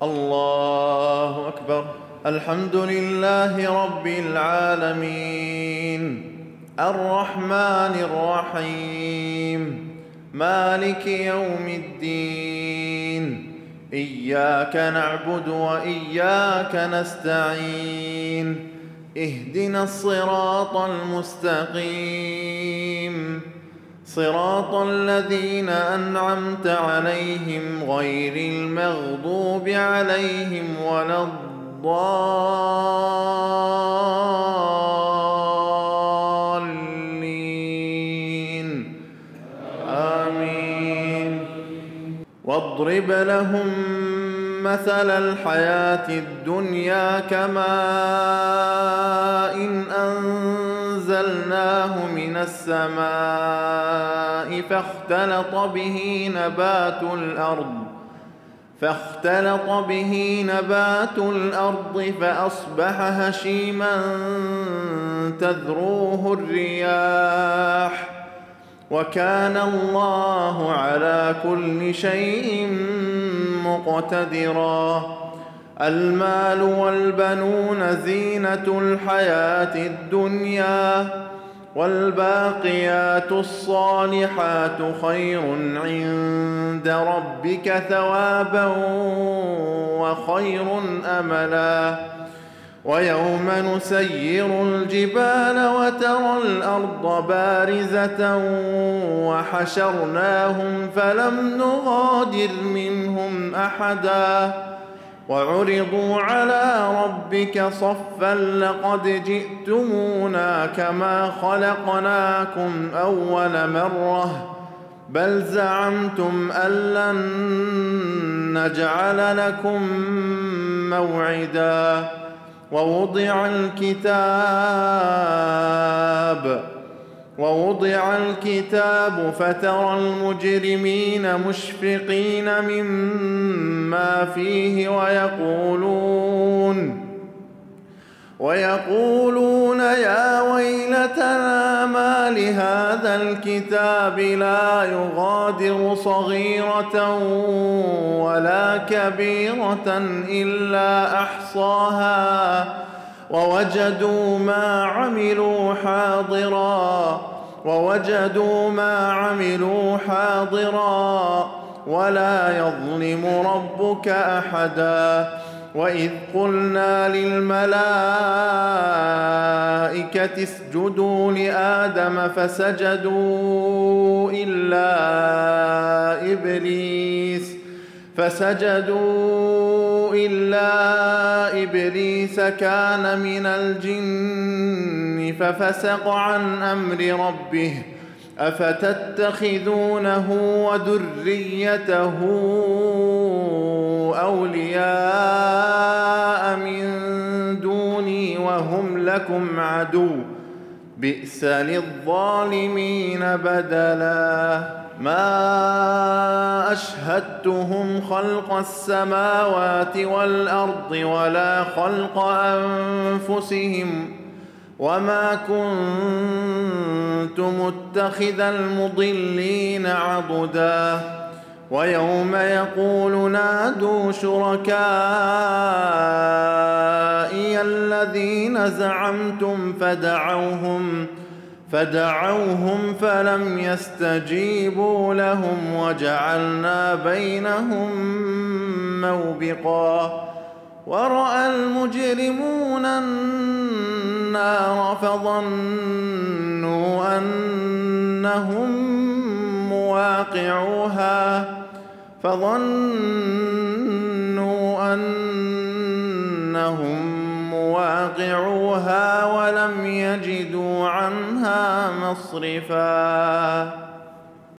الله أكبر. الحمد لله رب العالمين، الرحمن الرحيم، مالك يوم الدين، إياك نعبد وإياك نستعين، اهدنا الصراط المستقيم، صراط الذين أنعمت عليهم غير المغضوب عليهم ولا الضالين، آمين. واضرب لهم مثل الحياة الدنيا كماء إن أنزلناه من السماء فاختلط به نبات الأرض فأصبح هشيما تذروه الرياح، وكان الله على كل شيء مقتدرا. المال والبنون زينة الحياة الدنيا، والباقيات الصالحات خير عند ربك ثوابا وخير أملا. ويوم نسير الجبال وترى الأرض بارزة وحشرناهم فلم نغادر منهم أحدا، وعرضوا على ربك صفا لقد جئتمونا كما خلقناكم أول مرة بل زعمتم أن لن نجعل لكم موعدا. ووضع الكتاب فترى المجرمين مشفقين مما فيه ويقولون يا ويلتنا ما لهذا الكتاب لا يغادر صغيرة ولا كبيرة إلا أحصاها ووجدوا ما عملوا حاضرا ولا يظلم ربك أحدا. وإذ قلنا للملائكة اسجدوا لآدم فسجدوا إلا إبليس كان من الجن ففسق عن أمر ربه أفتتخذونه وذريته أولياء من دوني وهم لكم عدو بئس للظالمين بدلا. ما أشهدتهم خلق السماوات والأرض ولا خلق أنفسهم وما كنت متخذ المضلين عضدا. ويوم يقول نادوا شركائي الذين زعمتم فدعوهم فلم يستجيبوا لهم وجعلنا بينهم موبقا. ورأى المجرمون النار فظنوا أنهم مواقعوها ولم يجدوا عنها مصرفا.